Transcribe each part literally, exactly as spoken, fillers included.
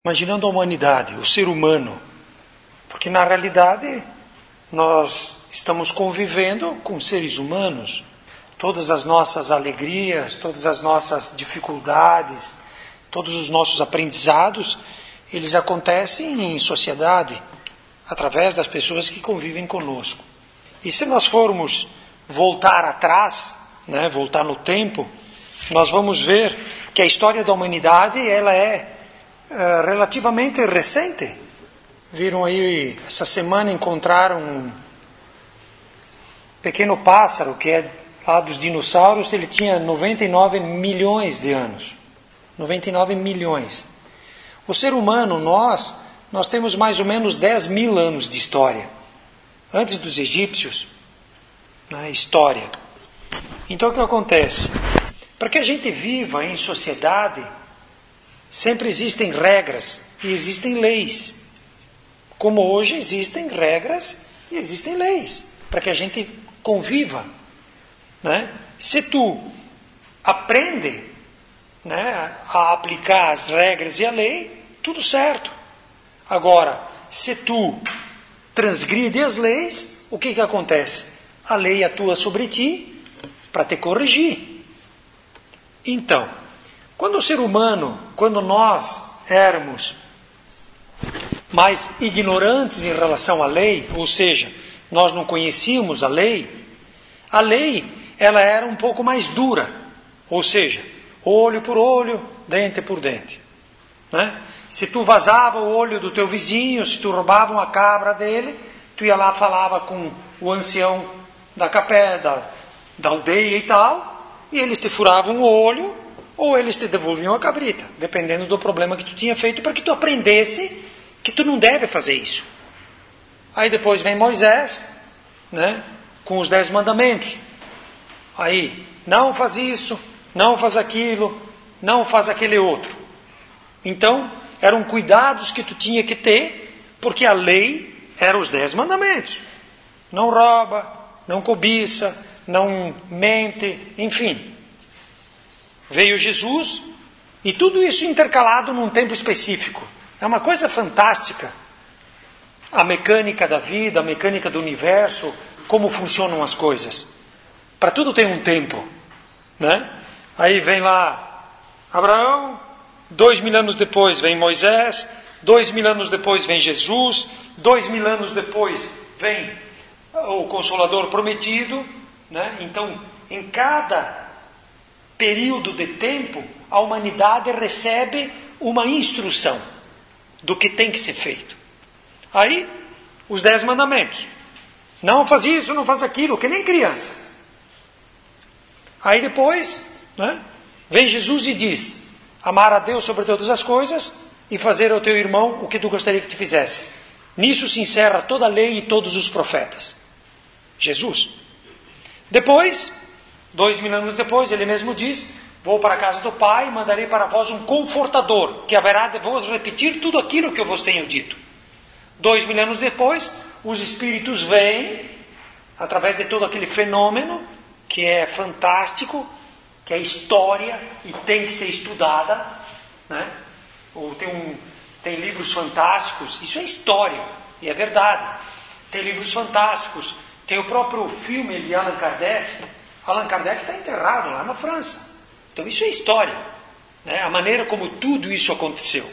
Imaginando a humanidade, o ser humano, porque na realidade nós estamos convivendo com seres humanos. Todas as nossas alegrias, todas as nossas dificuldades, todos os nossos aprendizados, eles acontecem em sociedade, através das pessoas que convivem conosco. E se nós formos voltar atrás, né, voltar no tempo, nós vamos ver que a história da humanidade ela é uh, relativamente recente. Viram aí, essa semana encontraram um pequeno pássaro que é lá dos dinossauros, ele tinha noventa e nove milhões de anos. noventa e nove milhões. O ser humano, nós, nós temos mais ou menos dez mil anos de história. Antes dos egípcios, na história. Então o que acontece? Para que a gente viva em sociedade, sempre existem regras e existem leis. Como hoje existem regras e existem leis. Para que a gente conviva. Né? Se tu aprende, né, a aplicar as regras e a lei, tudo certo. Agora, se tu transgride as leis, o que que acontece? A lei atua sobre ti para te corrigir. Então, quando o ser humano, quando nós éramos mais ignorantes em relação à lei, ou seja, nós não conhecíamos a lei, a lei ela era um pouco mais dura, ou seja, olho por olho, dente por dente. Né? Se tu vazava o olho do teu vizinho, se tu roubava uma cabra dele, tu ia lá, falava com o ancião da capé, da, da aldeia e tal, e eles te furavam o olho, ou eles te devolviam a cabrita, dependendo do problema que tu tinha feito, para que tu aprendesse que tu não deve fazer isso. Aí depois vem Moisés, né, com os dez mandamentos. Aí, não faz isso, não faz aquilo, não faz aquele outro. Então, eram cuidados que tu tinha que ter, porque a lei era os dez mandamentos. Não rouba, não cobiça, não mente, enfim. Veio Jesus, e tudo isso intercalado num tempo específico. É uma coisa fantástica. A mecânica da vida, a mecânica do universo, como funcionam as coisas. Para tudo tem um tempo, né? Aí vem lá Abraão, dois mil anos depois vem Moisés, dois mil anos depois vem Jesus, dois mil anos depois vem o Consolador prometido, né? Então, em cada período de tempo, a humanidade recebe uma instrução do que tem que ser feito. Aí, os dez mandamentos. Não faz isso, não faz aquilo, que nem criança. Aí depois, né, vem Jesus e diz, amar a Deus sobre todas as coisas e fazer ao teu irmão o que tu gostaria que te fizesse. Nisso se encerra toda a lei e todos os profetas. Jesus. Depois, dois mil anos depois, ele mesmo diz, vou para a casa do Pai e mandarei para vós um confortador, que haverá de vos repetir tudo aquilo que eu vos tenho dito. Dois mil anos depois, os Espíritos vêm, através de todo aquele fenômeno, que é fantástico, que é história e tem que ser estudada, né? Ou tem, um, tem livros fantásticos, isso é história, e é verdade. Tem livros fantásticos, tem o próprio filme de Allan Kardec. Allan Kardec está enterrado lá na França. Então isso é história, né? A maneira como tudo isso aconteceu.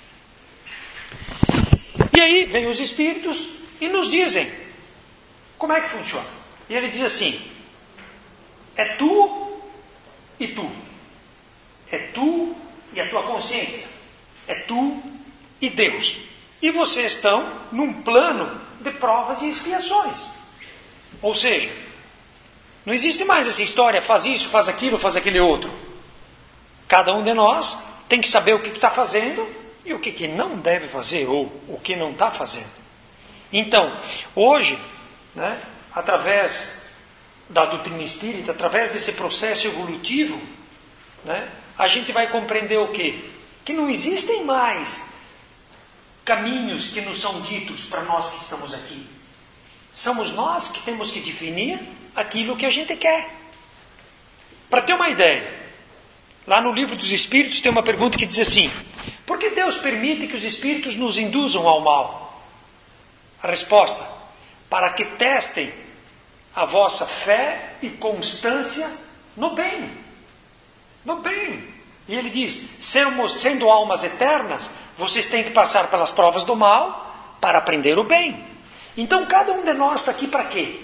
E aí vem os Espíritos e nos dizem como é que funciona. E ele diz assim, é tu e tu. É tu e a tua consciência. É tu e Deus. E vocês estão num plano de provas e expiações. Ou seja, não existe mais essa história, faz isso, faz aquilo, faz aquele outro. Cada um de nós tem que saber o que está fazendo e o que, que não deve fazer, ou o que não está fazendo. Então, hoje, né, através da doutrina espírita, através desse processo evolutivo, né, a gente vai compreender o quê? Que não existem mais caminhos que nos são ditos para nós que estamos aqui. Somos nós que temos que definir aquilo que a gente quer. Para ter uma ideia, Lá no livro dos Espíritos tem uma pergunta que diz assim: por que Deus permite que os Espíritos nos induzam ao mal? A resposta: para que testem a vossa fé e constância no bem. No bem. E ele diz, sendo, sendo almas eternas, vocês têm que passar pelas provas do mal para aprender o bem. Então cada um de nós está aqui para quê?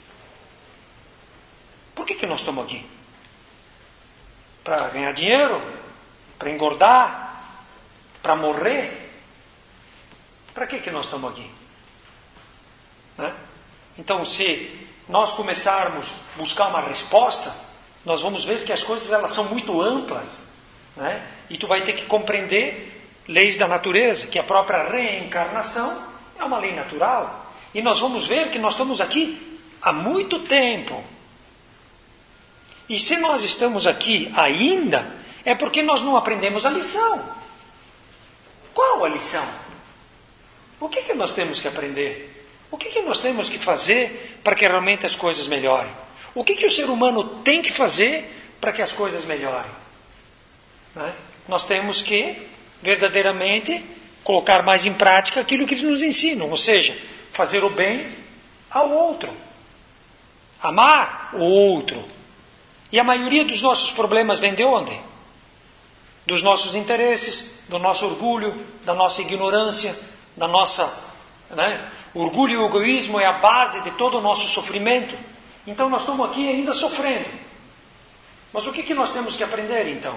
Por que, que nós estamos aqui? Para ganhar dinheiro? Para engordar? Para morrer? Para que, que nós estamos aqui? Né? Então, se nós começarmos a buscar uma resposta, nós vamos ver que as coisas elas são muito amplas, né? E tu vai ter que compreender leis da natureza, que a própria reencarnação é uma lei natural. E nós vamos ver que nós estamos aqui há muito tempo. E se nós estamos aqui ainda, é porque nós não aprendemos a lição. Qual a lição? O que, que nós temos que aprender? O que, que nós temos que fazer para que realmente as coisas melhorem? O que, que o ser humano tem que fazer para que as coisas melhorem? Né? Nós temos que, verdadeiramente, colocar mais em prática aquilo que eles nos ensinam. Ou seja, fazer o bem ao outro. Amar o outro. E a maioria dos nossos problemas vem de onde? Dos nossos interesses, do nosso orgulho, da nossa ignorância, da nossa... Né? O orgulho e o egoísmo é a base de todo o nosso sofrimento. Então nós estamos aqui ainda sofrendo. Mas o que, que nós temos que aprender então?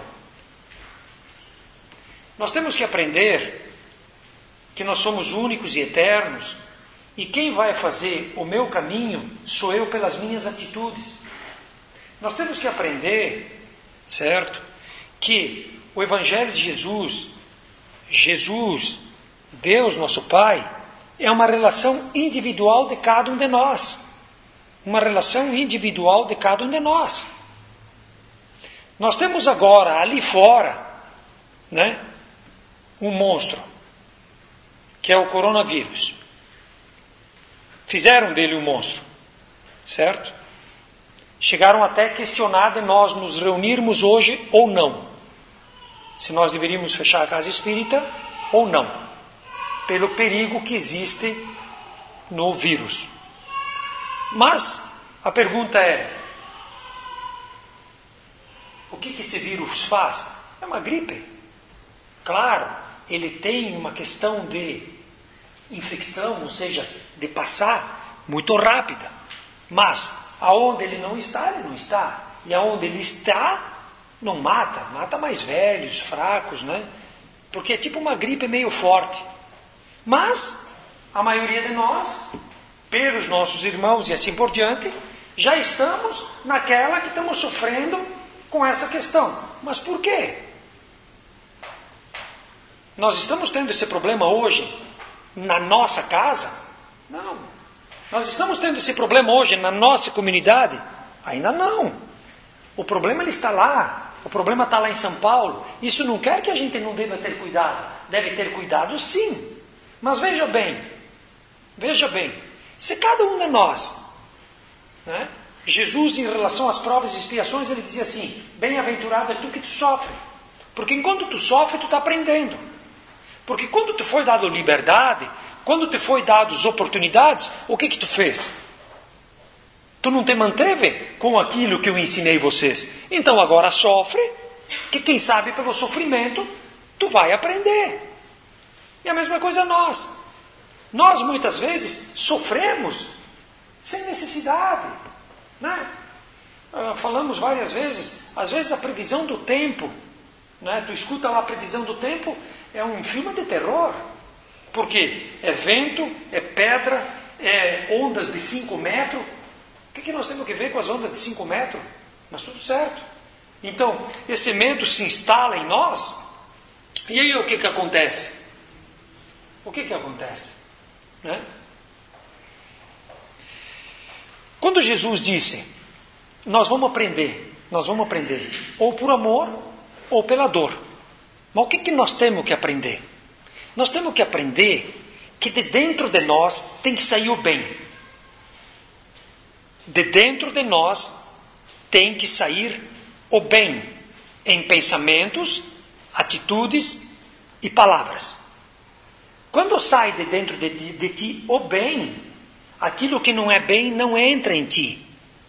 Nós temos que aprender que nós somos únicos e eternos, e quem vai fazer o meu caminho sou eu pelas minhas atitudes. Nós temos que aprender, certo, que o Evangelho de Jesus, Jesus, Deus nosso Pai, é uma relação individual de cada um de nós. Uma relação individual de cada um de nós. Nós temos agora, ali fora, né, um monstro, que é o coronavírus. Fizeram dele um monstro, certo? Chegaram até a questionar de nós nos reunirmos hoje ou não. Se nós deveríamos fechar a casa espírita ou não. Pelo perigo que existe no vírus. Mas a pergunta é: o que, que esse vírus faz? É uma gripe. Claro, ele tem uma questão de infecção, ou seja, de passar muito rápida. Mas aonde ele não está, ele não está. E aonde ele está, não mata. Mata mais velhos, fracos, né? Porque é tipo uma gripe meio forte. Mas a maioria de nós, pelos nossos irmãos e assim por diante, já estamos naquela que estamos sofrendo com essa questão. Mas por quê? Nós estamos tendo esse problema hoje na nossa casa? Não. Nós estamos tendo esse problema hoje na nossa comunidade? Ainda não. O problema ele está lá. O problema está lá em São Paulo. Isso não quer que a gente não deva ter cuidado. Deve ter cuidado sim. Mas veja bem, veja bem, se cada um de nós, né, Jesus em relação às provas e expiações, ele dizia assim, bem-aventurado é tu que tu sofre, porque enquanto tu sofre, tu está aprendendo, porque quando te foi dado liberdade, quando te foi dadas oportunidades, o que que tu fez? Tu não te manteve com aquilo que eu ensinei vocês, então agora sofre, que quem sabe pelo sofrimento, tu vai aprender. E a mesma coisa nós. Nós muitas vezes sofremos sem necessidade. Né? Ah, falamos várias vezes, às vezes a previsão do tempo, né? Tu escuta lá a previsão do tempo, é um filme de terror. Porque é vento, é pedra, é ondas de cinco metros. O que, que nós temos que ver com as ondas de cinco metros? Mas tudo certo. Então, esse medo se instala em nós, e aí o que, que acontece? O que que acontece? Né? Quando Jesus disse, nós vamos aprender, nós vamos aprender, ou por amor, ou pela dor. Mas o que que nós temos que aprender? Nós temos que aprender que de dentro de nós tem que sair o bem. De dentro de nós tem que sair o bem. em pensamentos, atitudes e palavras. Quando sai de dentro de ti, de ti o bem, aquilo que não é bem não entra em ti.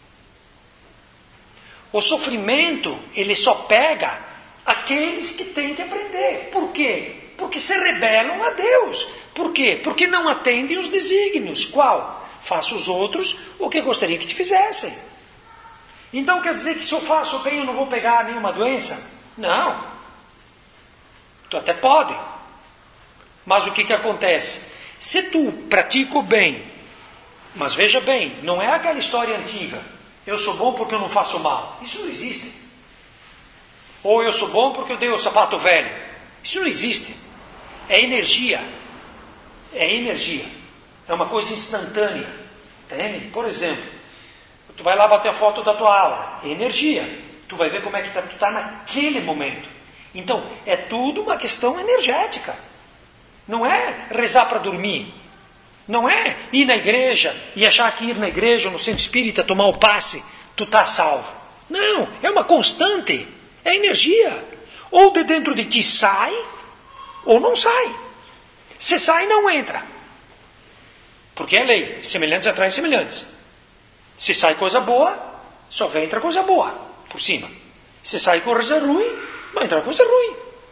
O sofrimento, ele só pega aqueles que têm que aprender. Por quê? Porque se rebelam a Deus. Por quê? Porque não atendem os desígnios. Qual? Faça os outros o que gostaria que te fizessem. Então quer dizer que se eu faço bem eu não vou pegar nenhuma doença? Não. Tu até pode. Mas o que que acontece? Se tu pratica o bem, mas veja bem, não é aquela história antiga, eu sou bom porque eu não faço mal. Isso não existe. Ou eu sou bom porque eu dei o sapato velho. Isso não existe. É energia. É energia. É uma coisa instantânea. Entende? Por exemplo, tu vai lá bater a foto da tua aula. É energia. Tu vai ver como é que tá, tu está naquele momento. Então, é tudo uma questão energética. Não é rezar para dormir. Não é ir na igreja e achar que ir na igreja, no centro espírita, tomar o passe, tu está salvo. Não, é uma constante. É energia. Ou de dentro de ti sai, ou não sai. Se sai, não entra. Porque é lei. Semelhantes atraem semelhantes. Se sai coisa boa, só vem entrar coisa boa por cima. Se sai coisa ruim, vai entrar coisa ruim.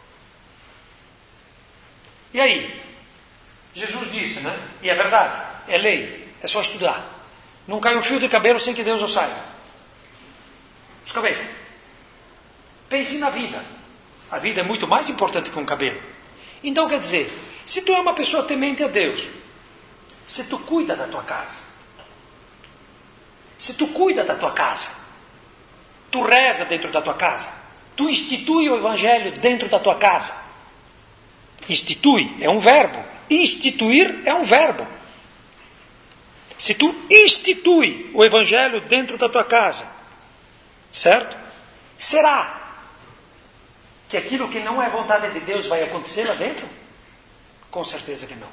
E aí? Jesus disse, né? E é verdade, é lei, é só estudar. Não cai um fio de cabelo sem que Deus o saiba. Os cabelos. Pense na vida. A vida é muito mais importante que um cabelo. Então quer dizer, se tu é uma pessoa temente a Deus, se tu cuida da tua casa, se tu cuida da tua casa, tu reza dentro da tua casa, tu institui o evangelho dentro da tua casa. Institui é um verbo. Instituir é um verbo. Se tu institui o evangelho dentro da tua casa, certo? Será que aquilo que não é vontade de Deus vai acontecer lá dentro? Com certeza que não.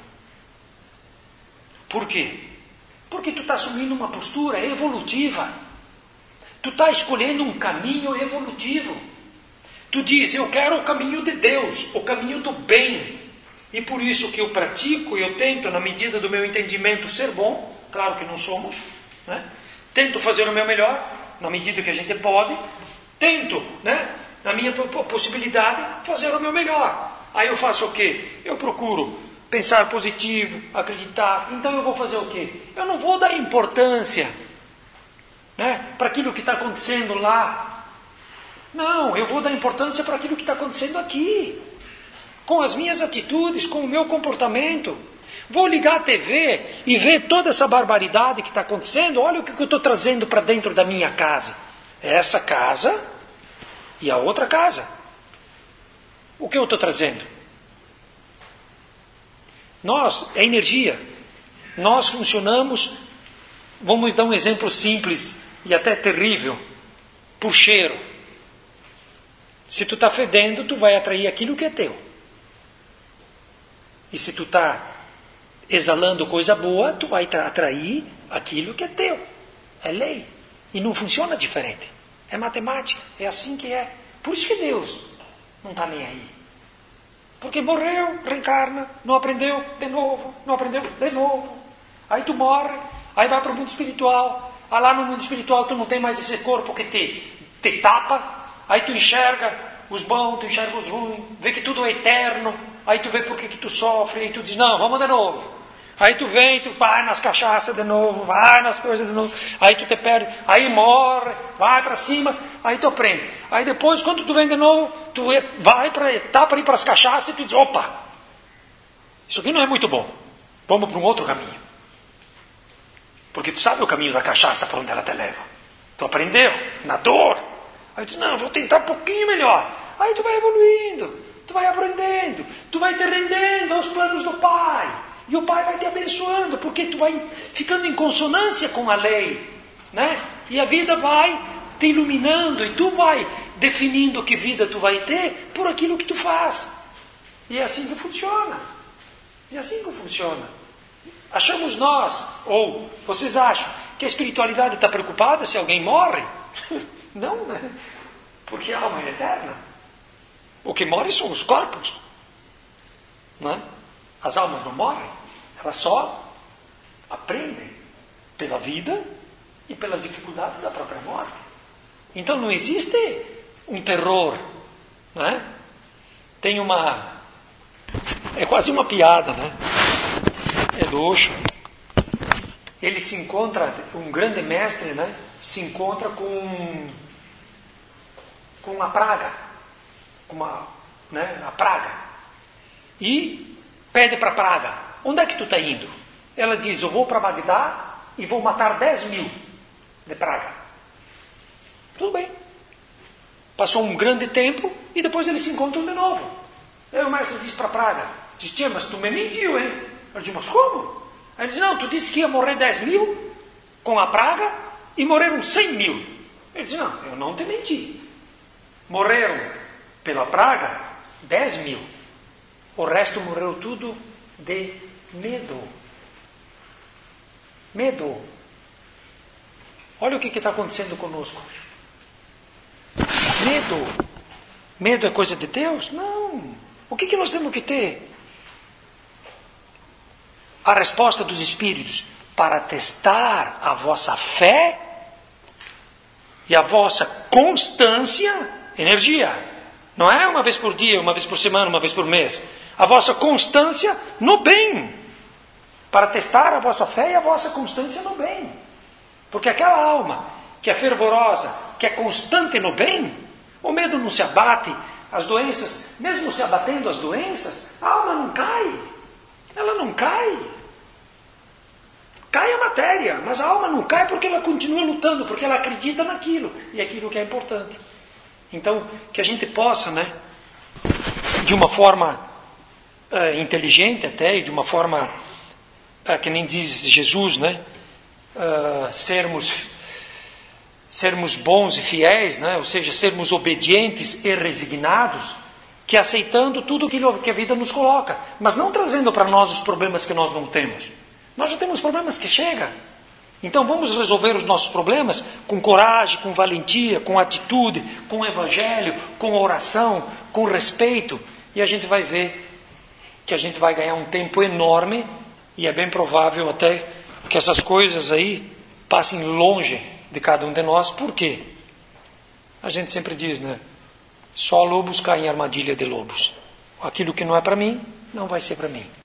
Por quê? Porque tu está assumindo uma postura evolutiva. Tu está escolhendo um caminho evolutivo. Tu diz, eu quero o caminho de Deus, o caminho do bem. E por isso que eu pratico e eu tento, na medida do meu entendimento, ser bom. Claro que não somos. Né? Tento fazer o meu melhor, na medida que a gente pode. Tento, né, na minha possibilidade, fazer o meu melhor. Aí eu faço o quê? Eu procuro pensar positivo, acreditar. Então eu vou fazer o quê? Eu não vou dar importância, né, para aquilo que está acontecendo lá. Não, eu vou dar importância para aquilo que está acontecendo aqui. Com as minhas atitudes, com o meu comportamento. Vou ligar a T V e ver toda essa barbaridade que está acontecendo. Olha o que eu estou trazendo para dentro da minha casa. Essa casa e a outra casa. O que eu estou trazendo? Nós, é energia. Nós funcionamos, vamos dar um exemplo simples e até terrível, por cheiro. Se tu está fedendo, tu vai atrair aquilo que é teu. E se tu está exalando coisa boa, tu vai atrair aquilo que é teu. É lei. E não funciona diferente. É matemática. É assim que é. Por isso que Deus não está nem aí. Porque morreu, reencarna, não aprendeu de novo, não aprendeu de novo. Aí tu morre, aí vai para o mundo espiritual. Aí lá no mundo espiritual tu não tem mais esse corpo que te, te tapa. Aí tu enxerga os bons, tu enxerga os ruins, vê que tudo é eterno. Aí tu vê por que que tu sofre, aí tu diz, não, vamos de novo. Aí tu vem, tu vai nas cachaças de novo, vai nas coisas de novo, aí tu te perde, aí morre, vai para cima, aí tu aprende. Aí depois, quando tu vem de novo, tu vai para tá para ir para as cachaças e tu diz, opa, isso aqui não é muito bom, vamos para um outro caminho. Porque tu sabe o caminho da cachaça para onde ela te leva. Tu aprendeu, na dor. Aí tu diz, não, vou tentar um pouquinho melhor. Aí tu vai evoluindo. Tu vai aprendendo, tu vai te rendendo aos planos do Pai. E o Pai vai te abençoando, porque tu vai ficando em consonância com a lei. Né? E a vida vai te iluminando, e tu vai definindo que vida tu vai ter por aquilo que tu faz. E é assim que funciona. E é assim que funciona. Achamos nós, ou vocês acham, que a espiritualidade está preocupada se alguém morre? Não, né? Porque a alma é eterna. O que morre são os corpos. Não é? As almas não morrem. Elas só aprendem pela vida e pelas dificuldades da própria morte. Então não existe um terror. Não é? Tem uma... É quase uma piada, né? É do Osho. Ele se encontra, um grande mestre, né? Se encontra com com a praga, com uma, né? A praga, e pede para a praga: onde é que tu está indo? Ela diz: eu vou para Bagdá e vou matar dez mil de praga. Tudo bem. Passou um grande tempo e depois eles se encontram de novo. Aí o mestre diz para a praga: diz, tia, mas tu me mentiu, hein? Ela diz: mas como? Aí ele diz: não, tu disse que ia morrer dez mil com a praga e morreram cem mil. Ele diz: não, eu não te menti. Morreram pela praga dez mil. O resto morreu tudo de medo. Medo. Olha o que está acontecendo conosco. Medo. Medo é coisa de Deus? Não. O que, que nós temos que ter? A resposta dos Espíritos: para testar a vossa fé e a vossa constância, energia. Não é uma vez por dia, uma vez por semana, uma vez por mês. A vossa constância no bem. Para testar a vossa fé e a vossa constância no bem. Porque aquela alma que é fervorosa, que é constante no bem, o medo não se abate, as doenças, mesmo se abatendo as doenças, a alma não cai. Ela não cai. Cai a matéria, mas a alma não cai porque ela continua lutando, porque ela acredita naquilo, e aquilo que é importante. Então, que a gente possa, né, de uma forma uh, inteligente até, e de uma forma, uh, que nem diz Jesus, né, uh, sermos, sermos bons e fiéis, né, ou seja, sermos obedientes e resignados, que aceitando tudo aquilo que a vida nos coloca, mas não trazendo para nós os problemas que nós não temos. Nós já temos problemas que chegam. Então vamos resolver os nossos problemas com coragem, com valentia, com atitude, com o evangelho, com oração, com respeito. E a gente vai ver que a gente vai ganhar um tempo enorme. E é bem provável até que essas coisas aí passem longe de cada um de nós. Por quê? A gente sempre diz, né? Só lobos caem em armadilha de lobos. Aquilo que não é para mim, não vai ser para mim.